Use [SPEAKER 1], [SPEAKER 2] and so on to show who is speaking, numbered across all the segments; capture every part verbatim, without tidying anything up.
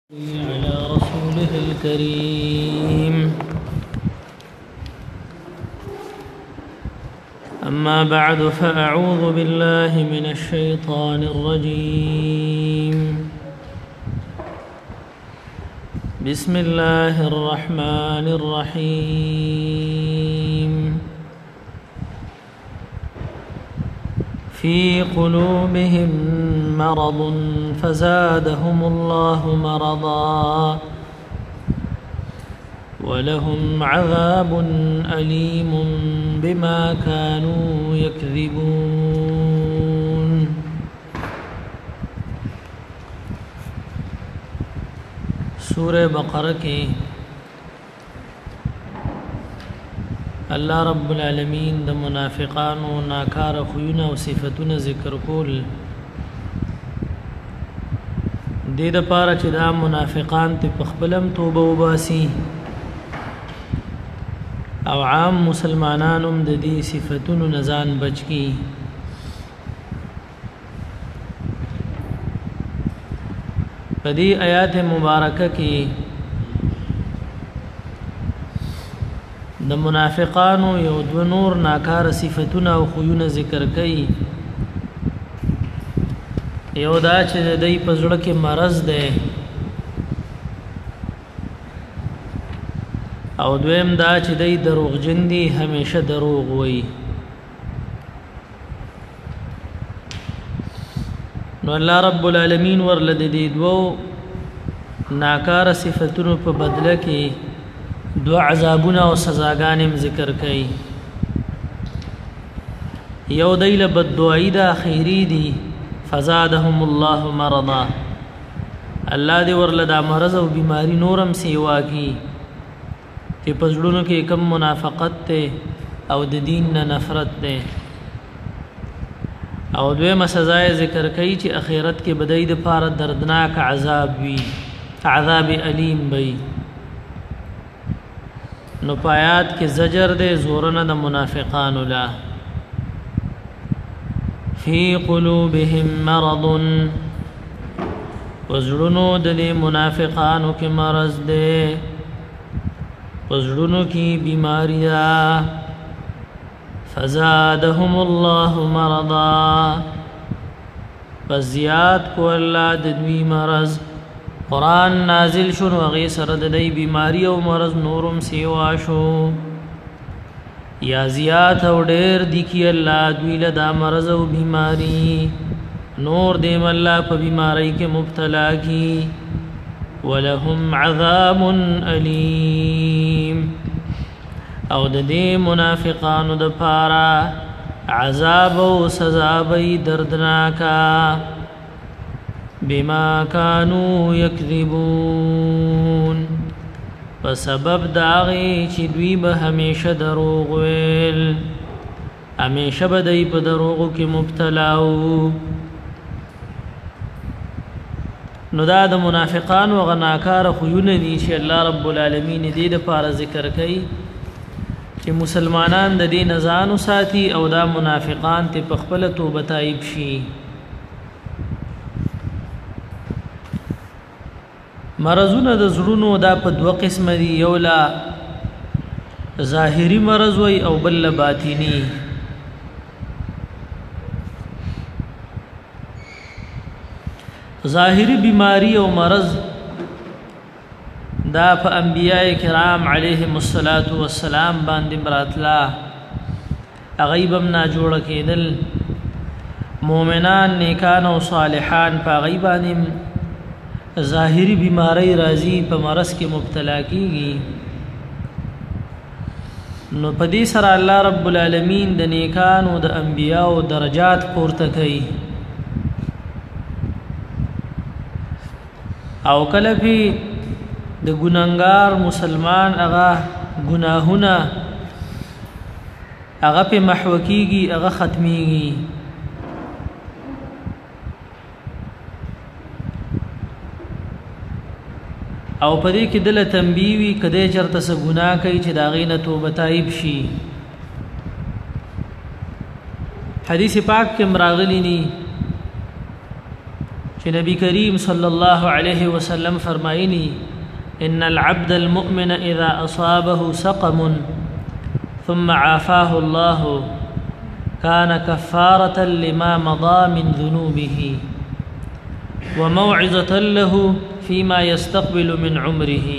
[SPEAKER 1] على رسوله الكريم. أما بعد فأعوذ بالله من الشيطان الرجيم. بسم الله الرحمن الرحيم. في قلوبهم مرض فزادهم الله مرضا ولهم عذاب أليم بما كانوا يكذبون. سورة بقرة کے الله رب العالمین د منافقانو ناکار خویونه او صفاتونه ذکر کول د دې لپاره چې دا منافقان ته په خپلم توبه وباسي او عام مسلمانانو د دې صفاتونو نه ځان بچ کی. په دې آیات مبارکه کې د منافقانو یو دو نور ناکار صفاتونه او خویونه ذکر کړي. یو دا چې د دې په زړه کې مرض ده او دویم دا چې د دروغجن دي، همیشه دروغ وایي. نو الله رب العالمین ورله د دې دوو ناکار صفاتونو په بدله کې دو عذابونه او سزاګانې ذکر کړي. یو دیل بددعای د اخیری دی فزادهم الله مرضا، الله دې ورله دا مرض او بیماری نورم سیوا کی چې پزړونو کې کم منافقت ته او د دین نه نفرت ده. او دویمه سزا ذکر کړي چې اخرت کې بدای د پاره دردناک عذاب وي، عذاب الیم وي. نو پایات کې زجر دے زورنا د منافقان لا فی قلوبهم مرض، وزړونو د منافقانو کې مرض دے، وزړونو کې بیماری ده. فزادهم الله مرضا، فزیات کو الله د دوی مرض. قرآن نازل شنو غي سره د دې بیماری او مرض نورم سیوا شو. یا زیات او ډېر دي کی الله دوی له دا مرض او بیماری نور دې الله په بیماری کې مبتلا کی. ولهم عذاب الیم، او د دې منافقانو د پاره عذاب او سزا به دردناکا بما كانوا يكذبون، فسبب داغي چې دوی به همیشه دروغ ویل، همیشه به دوی په دروغو کې مبتلا وو. نو دا د منافقانو غناکار خویونه دي چې الله رب العالمین دې د پاره ذکر کوي چې مسلمانان د دې نزان ساتي او دا منافقان ته په خپل توبه تایب شي. مرضونه د زړونو دا په دوه قسم دي، یو لا ظاهری مرض وي او بل باطینی. ظاهری بیماری او مرض دا په انبیاء کرام علیهم الصلاۃ والسلام باندې براتلا غیبم نا جوړ کېدل. مؤمنان نیکان او صالحان په غیبانم ظاهری بیماری راضی په مرض کې مبتلا کیږي. نو په دې سره الله رب العالمین د نیکانو د انبیانو درجات پورته کوي. او کله په د ګناګار مسلمان هغه ګناهونه هغه په محو کیږي، هغه ختميږي. او پدې کې دله تنبیوي کده چرته س ګناه کوي چې دا غینه توبه تایب شي. حدیث پاک کې مراغلی ني چې نبی کریم صلی الله علیه وسلم فرمایلی ان العبد المؤمن اذا اصابه سقم ثم عافاه الله كان كفارة لما مضى من ذنوبه وموعظة له فيما يستقبل من عمره.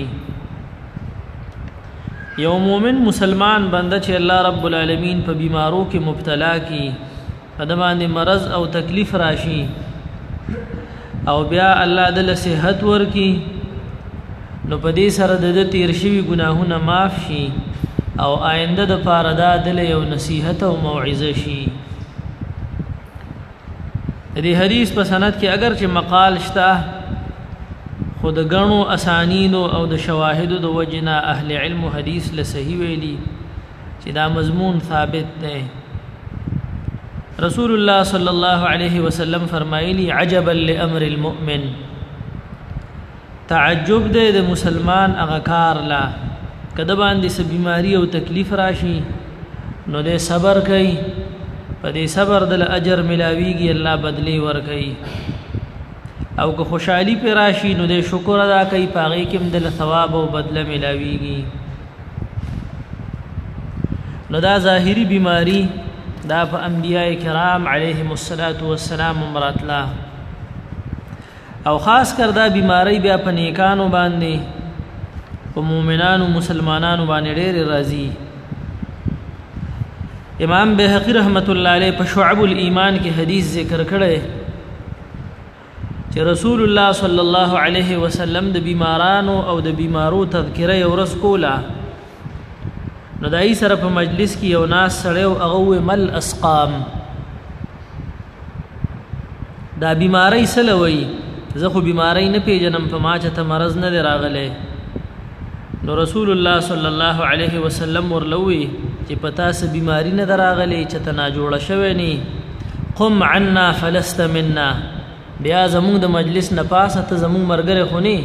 [SPEAKER 1] یو مومن مسلمان بنده چې الله رب العالمین په بیمارو کې مبتلا کی په د باندې مرض او تکلیف راشي او بیا الله دل صحت ورکی نو په دې سره د تیر شوی ګناهونه معاف شي او آینده د پاره دا دل یو نصیحت او موعظه شي. دې حدیث په سند کې اگر چې مقال شته خود غنو اسانینو او د شواهدو د وجنا اهل علم حدیث له صحیح ویلي چې دا مضمون ثابت ده. رسول الله صلی الله علیه وسلم فرمایلی عجبا لامر المؤمن، تعجب ده د مسلمان هغه کار لا کده باندې س بیماری او تکلیف راشي نو دې صبر کوي، په دې صبر د اجر ملاويږي، الله بدلی ور کوي. او که خوشحالي پر راشي نو دې شکر ادا کوي، پاغي کې د ثواب او بدله ملاويږي. نو دا ظاهري بیماری دا په انبیاء کرام علیهم الصلاۃ والسلام مراتلا او خاص کر دا بیماری بیا په نیکانو باندې په مؤمنانو مسلمانانو باندې ډېر راضي. امام بهقی رحمت الله علیه په شعب الایمان کې حدیث ذکر کړي چې رسول الله صلی الله علیه وسلم د بیمارانو او د بیمارو تذکره یو ورځ کولا نو دای سره په مجلس کې یو ناس سره او هغه مل اسقام دا بیماری سلوي زه خو بیماری نه پیژنم په ما چې ته مرض نه راغله. نو رسول الله صلی الله علیه وسلم ورلوي چې پتا سه بیماری نه دراغلی چې تنا جوړه شوی ني قم عنا فلست منا، بیا زموږ د مجلس نه پاسه ته زموږ مرګره خوني.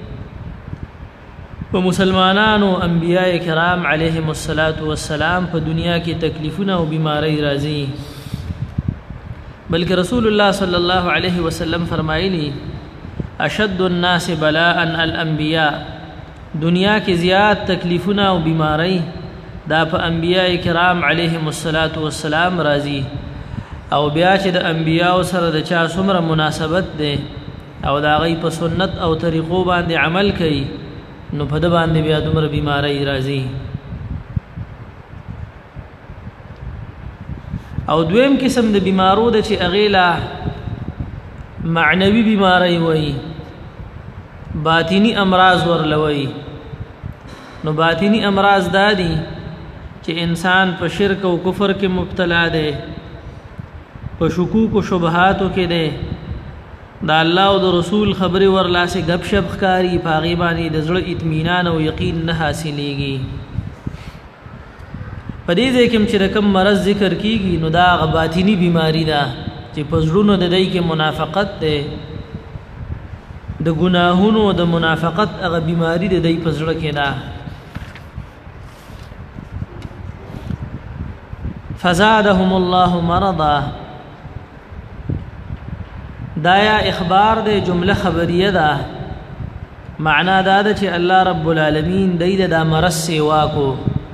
[SPEAKER 1] په مسلمانانو انبیاء کرام علیهم الصلاۃ والسلام په دنیا کې تکلیفونه او بیماری راځي، بلکې رسول الله صلی الله علیه وسلم فرمایلی اشد الناس بلاء الانبیاء، دنیا کې زیات تکلیفونه او بیماری دا په انبیاء کرام علیهم الصلاۃ والسلام راځي. او بیا چې د انبیاء سره د چا څومره مناسبت ده او دا غي په سنت او طریقو باندې عمل کوي نو په د باندې بیا دومره بیماری راځي. او دویم قسم د بیمارو د چې اغیلا معنوي بیماری وای، باطینی امراض ورلوي. نو باطینی امراض دادي چې انسان په شرک او کفر کې مبتلا ده، په شکوک او شبهاتو کې ده، دا الله او د رسول خبري ورلاسه غب شپ ښکاری، پاغي باندې د زړه اطمینان او یقین نه حاصلېږي. په دې ځکه چې رقم مرض ذکر کیږي نو دا غ باطینی بیماری ده چې په زړونو د دای کې منافقت ده، د ګناهونو د منافقت هغه بیماری د دای په زړه کې ده. فزادهم الله مرضا، دایا اخبار د جمله خبریه ده، معنا دا ده چې الله رب العالمین دای د مرض سیوا کو،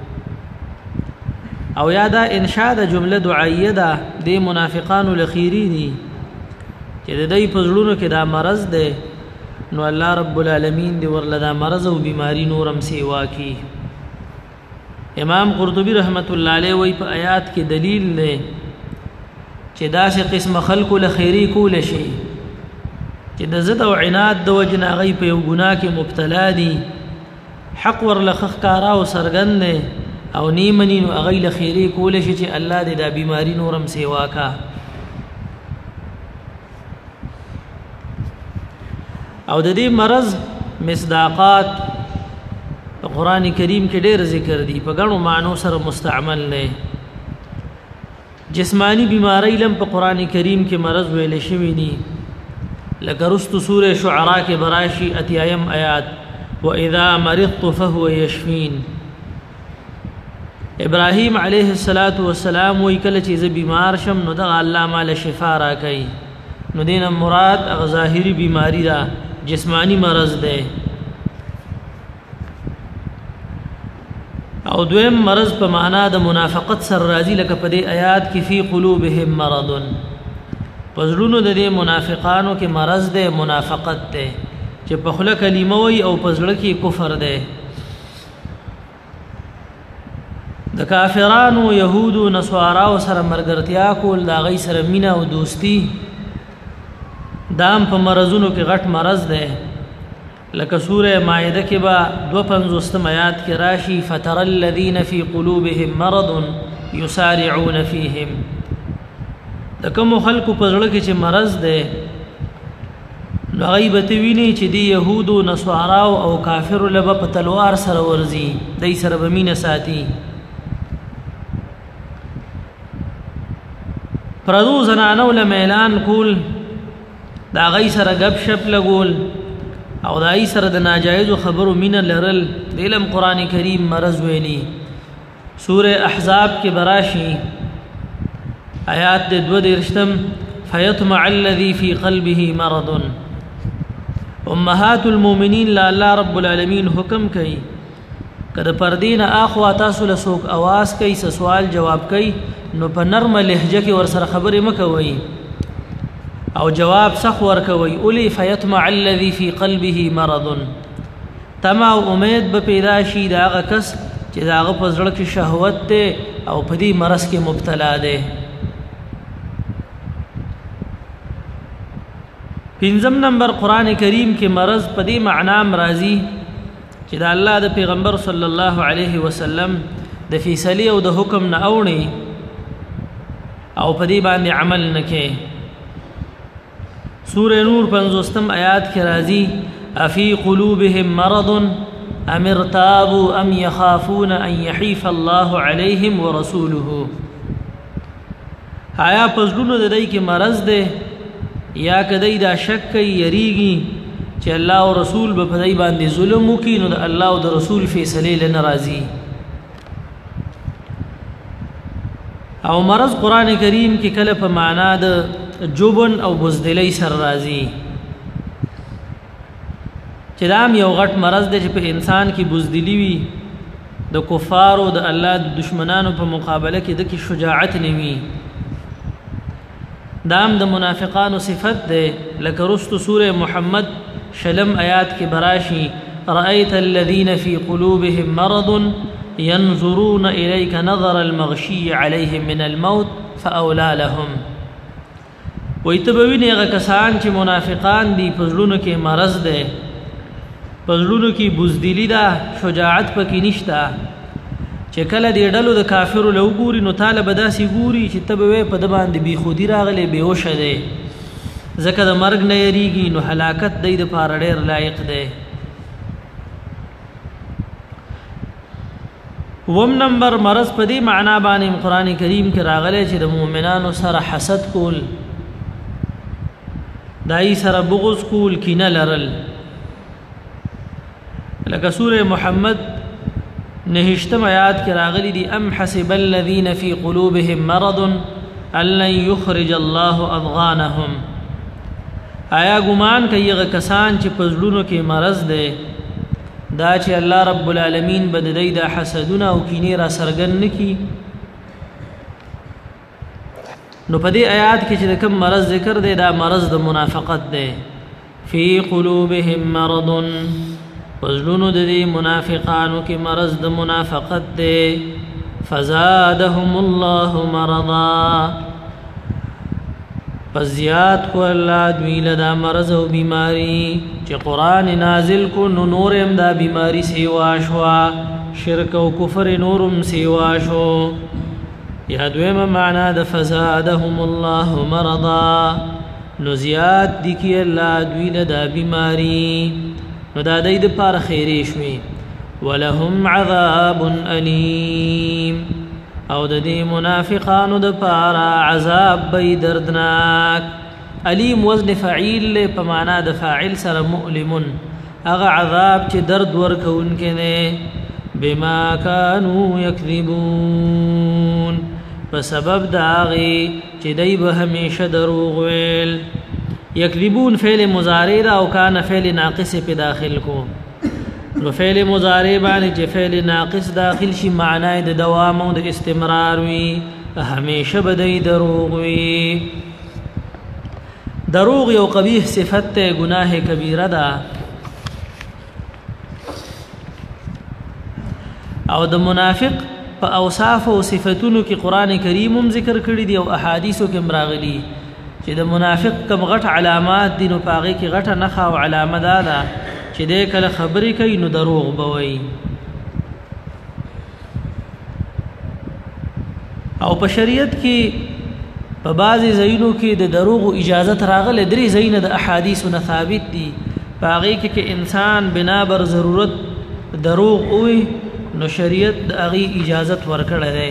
[SPEAKER 1] او یا دا انشاء د جمله دعایه ده د منافقانو لخيري دي چې د دای په زړونو کې دا مرض ده نو الله رب العالمین دی ورلدا مرض او بیماری نورم سیوا کی. امام قرطبی رحمت الله علیه وی په آیات کې دلیل نه چې داسې قسم خلق له خیری کول شي چې د زد او عناد د وجنا غي په یو ګناه کې مبتلا دي، حق ورلخ کارا او سرګند او نیمنی نو غي له خیری کول شي چې الله دې دا بیماری نورم سیوا کا. او د دې مرض مصداقات قرآن کریم کې ډېر ذکر دي، په غنو معنی سره مستعمل نه. جسمانی بیماری لم په قرآن کریم کې مرض ویل شوی دي، لکه رستو سوره شعراء کې براشي اتیایم آیات واذا مرضت فهو يشفين. ابراهیم علیه الصلاۃ والسلام وی کله چې ز بیمار شم نو د الله مال شفا را کوي، نو دین مراد هغه ظاهری بیماری دا جسمانی مرض ده او دویم مرض په معنا د منافقت سره راځي لکه په دې آیات کې فی قلوبهم مرض پزړونو د دې منافقانو کې مرض ده منافقت ده چې په خله کلمه وي او پزړه کې کفر ده د کافرانو يهودو نصاراو سره مرګرتیا کول دا غي سره مینا او دوستی دام په مرزونو کې غټ مرز ده لکه سوره مائده کې با دو پنځوستم آیات کې راشي فتر الذين في قلوبهم مرض يسارعون فيهم د کوم خلکو په ځړه کې چې مرز ده غیبت ویني چې دی يهودو نصاراو او کافر لبه په تلوار سره ورزي دای سره بمینه ساتي پردو زنانو له اعلان کول دا غي سره غب شپ لګول او دا ای سره د ناجایز خبرو مين لرل د علم قران کریم مرز ویلي سوره احزاب کې براشي آیات د دو درشتم فیطمع الذي في قلبه مرض امهات المؤمنین لا الله رب العالمین حکم کوي کله پردین اخوا تاسو له سوک आवाज کوي سوال جواب کوي نو په نرمه لهجه کې ور سره خبرې مکوي او جواب سخ ور کوي اولی فیطمع الذي في قلبه مرض تما امید به پیدا شي دا غ کس چې دا غ په زړه کې شهوت ته او په دې مرض کې مبتلا ده پنځم نمبر قران کریم کې مرض په دې معنا مرضی چې دا الله د پیغمبر صلی الله علیه وسلم د فیصله او د حکم نه اوني او په دې باندې عمل نکې سوره نور پنځوستم آیات کې راځي افی قلوبهم مرض ام ارتابوا ام يخافون ان يحيف الله عليهم ورسوله آیا پزړونو د دې کې مرض ده یا کدی دا شک کوي یریږي چې الله او رسول به په دې باندې ظلم وکړي نو د الله او د رسول فیصله لناراضي او مرض قران کریم کې کله په معنا د جوبن او بزدلی سر راضي چې دام یو غټ مرض دی چې په انسان کې بزدلی وي د کفارو د الله د دشمنانو په مقابله کې د کې شجاعت نوي دام د منافقانو صفت ده لکه رست سوره محمد شلم آیات کې براشي رأيت الذين في قلوبهم مرض ينظرون إليك نظر المغشي عليهم من الموت فأولى لهم ويتبوين هغه کسان چې منافقان دي پزړونو کې مرض ده پزړونو کې بزدلی ده شجاعت پکې نشته چې کله دې ډلو د کافرو له وګوري نو طالب داسي ګوري چې تبوي په د باندې بي خودي راغلي بهوش ده ځکه د مرګ نه یریږي نو هلاکت د دې لپاره ډېر لایق ده وم نمبر مرض په دې معنا باندې قران کریم کې راغلي چې د مؤمنانو سره حسد کول دای سره بغض کول کینه لرل لکه سوره محمد نهشتم آیات کې راغلي دي ام حسب الذين في قلوبهم مرض ان لن يخرج الله اضغانهم آیا ګمان کوي هغه کسان چې پزړونو کې مرض ده دا چې الله رب العالمین بددای دا حسدونه او کینې را سرګن نکي نو په دې آیات کې چې کوم مرض ذکر دی دا مرض د منافقت دی فی قلوبهم مرض پزړونو د دې منافقانو کې مرض د منافقت دی فزادهم الله مرضا فزیات کو الله دوی له مرض او بیماری چې قران نازل کو نو نورم دا بیماری سیوا شوا شرک او کفر نورم سیوا شو یا دویمه معنا د فزادهم الله مرضا نو زیات دي کې الله دوی له بیماری نو دا د دې پر خیره شوي ولهم عذاب الیم او د دې منافقانو د پاره عذاب به دردناک علیم وزن فعیل په معنا د فاعل سره مؤلم هغه عذاب چې درد ورکوونکې نه بما كانوا یکذبون په سبب دا غي چې دای به همیشه دروغ ویل یکذبون فعل مضارع دا او کان فعل ناقص په داخل کو نو فعل مضارع باندې چې فعل ناقص داخل شي معنی د دوام او د استمرار وي همیشه بدای دروغ وي دروغ یو قبیح صفت ته گناه کبیره ده او د منافق په اوصاف او صفاتونو کې قران کریم هم ذکر کړی دی او احادیثو کې مراغلي چې د منافق کوم غټ علامات دي نو پاغي کې غټه نخا او علامه ده چې دې کله خبرې کوي نو دروغ بوي او په شریعت کې په بعضي ځایونو کې د دروغ اجازه راغله درې ځایونه د احادیثو نه ثابت دي پاغي کې کې انسان بنا بر ضرورت دروغ وي نو شریعت د اغي اجازه ورکړه ده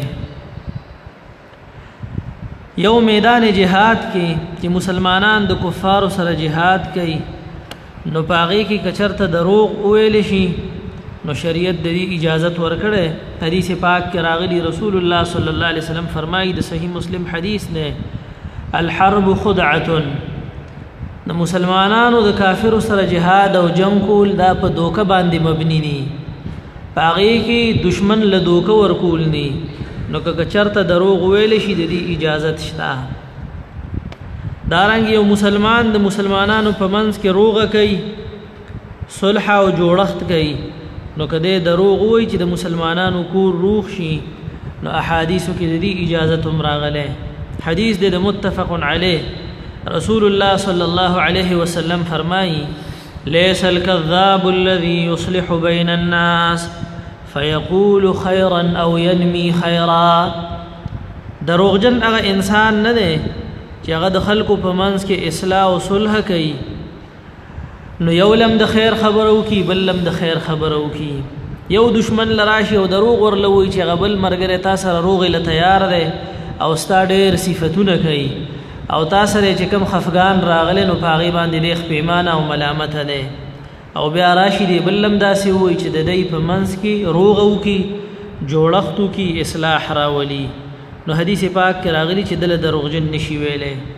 [SPEAKER 1] یو میدان جهاد کې چې مسلمانان د کفارو سره جهاد کوي نو پاغي کې کچرته دروغ ویل شي نو شریعت د دې اجازه ورکړه حدیث پاک کې راغلی رسول الله صلی الله علیه وسلم فرمایي د صحیح مسلم حدیث نه الحرب خدعه د مسلمانانو د کافرو سره جهاد او جنگ کول دا په دوکه باندې مبني دي پاغي کې دشمن له دوکه ورکول ني نو که چرته دروغ ویل شي د دې اجازه شته دارنګ یو مسلمان د مسلمانانو په منځ کې روغه کوي صلح او جوړښت کوي نو کده دروغ وای چې د مسلمانانو کور روغ شي نو احادیثو کې د دې اجازه هم راغله حدیث د متفق علیه رسول الله صلی الله علیه وسلم فرمایي ليس الكذاب الذي يصلح بين الناس فيقول خيرا او ينمي خيرا دروغجن هغه انسان نه دی چې هغه د خلکو په منځ کې اصلاح او صلح کوي نو یو لم د خیر خبرو کی بل لم د خیر خبرو کی یو دشمن لراشي او دروغ ورلوي چې غبل مرګره تاسو سره روغ له تیار دی او ستا ډېر صفاتونه کوي او تاسو چې کوم خفغان راغله نو پاغي باندې لیخ پیمانه او ملامت ده او بیا راشي دی بل لم داسي وای چې د دې په منځ کې روغ او کی جوړښتو کی اصلاح راولي نو حدیث پاک کې راغلی چې دل دروغجن نشي ویلې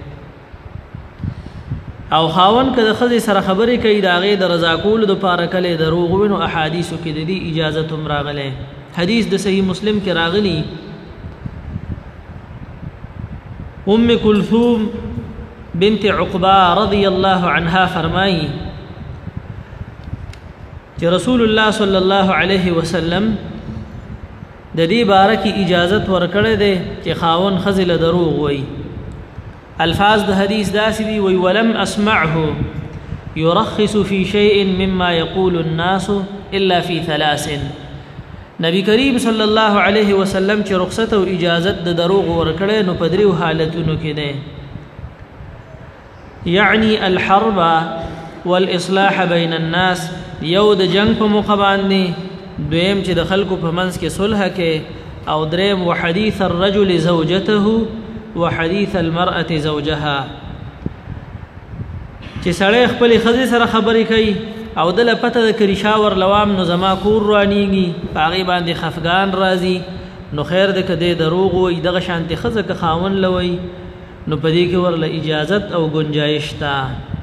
[SPEAKER 1] او خاون کده خزي سره خبرې کوي داغه د رضا کول د پاره کله دروغ وینو احادیثو کې د دې اجازه تم راغله حدیث د صحیح مسلم کې راغلی ام کلثوم بنت عقبہ رضی الله عنها فرمایي چې رسول الله صلی الله علیه وسلم د دې باره کې اجازه ورکړې ده چې خاون خزل دروغ وایي الفاظ د حدیث داسې دي وی ولم اسمعه يرخص في شيء مما يقول الناس الا في ثلاث نبی کریم صلی الله علیه وسلم چې رخصت او اجازه د دروغ ورکړې نو په دریو حالتونو کې ده یعنی الحرب والاصلاح بین الناس یو د جنگ په موقع باندې دویم چې د خلکو په منځ کې صلح کې او دریم وحديث الرجل زوجته وحديث المرأة زوجها چې سړی خپل خزي سره خبرې کوي او دله پته د کریشاور لوام نو زما کور روانيږي پاغي باندې خفغان راځي نو خیر د کده دروغ وي دغه شانتي خزه که خاون لوي نو پدې کې ورله اجازت او گنجائش تا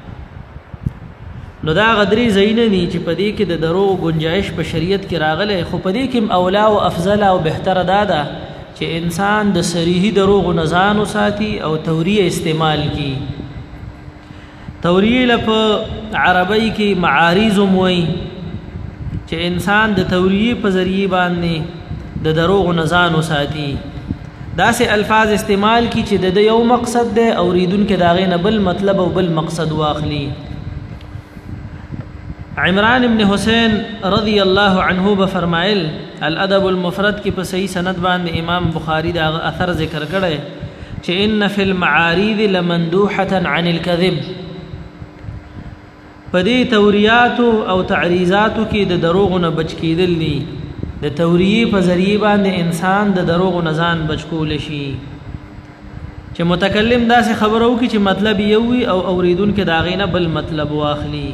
[SPEAKER 1] نو دا غدري زینه ني چې پدې کې د دروغ گنجائش په شریعت کې راغله خو پدې کې اولا او افضل او بهتر دادا چې انسان د صریحي دروغ نزان ساتي او توریه استعمال کی توریه لپ عربی کې معارض موي چې انسان د توریه په ذریعہ باندې د دروغ نزان ساتي داسې الفاظ استعمال کی چې د یو مقصد ده او ریدون کې داغه نه بل مطلب او بل مقصد واخلي عمران ابن حسین رضی الله عنه بفرمایل الادب المفرد کی په صحیح سند باندې امام بخاری دا اثر ذکر کړي چې ان فی المعارض لمندوحه عن الكذب پدې توریات او تعریضات کې د دروغ نه بچ کېدل دي د توریه په ذریعہ باندې انسان د دروغ نه ځان بچ کول شي چې متکلم داسې خبرو کې چې مطلب یو وي او اوریدون کې داغې نه بل مطلب واخلي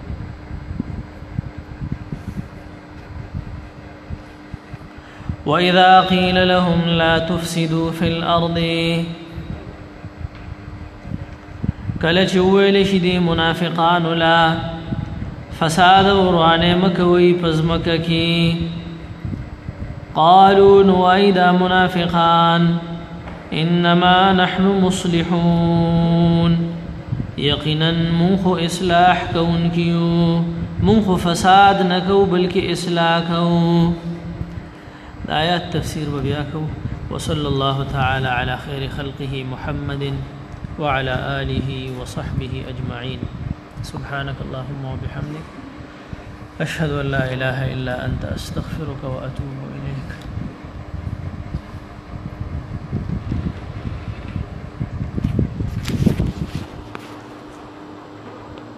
[SPEAKER 1] وَإِذَا قِيلَ لَهُمْ لَا تُفْسِدُوا فِي الْأَرْضِ کله چې ویل شي د منافقانو لا فساد ورانه مکوي پزمکه کی قالوا نوائدا منافقان انما نحن مصلحون یقینا منخ اصلاح کون کیو منخ فساد نکو بلکہ اصلاح کو آیات تفسیر وبیاکو وصلى الله تعالى على خير خلقه محمد وعلى آله وصحبه أجمعين سبحانك اللهم وبحمدك أشهد أن لا إله إلا أنت أستغفرك وأتوب إليك.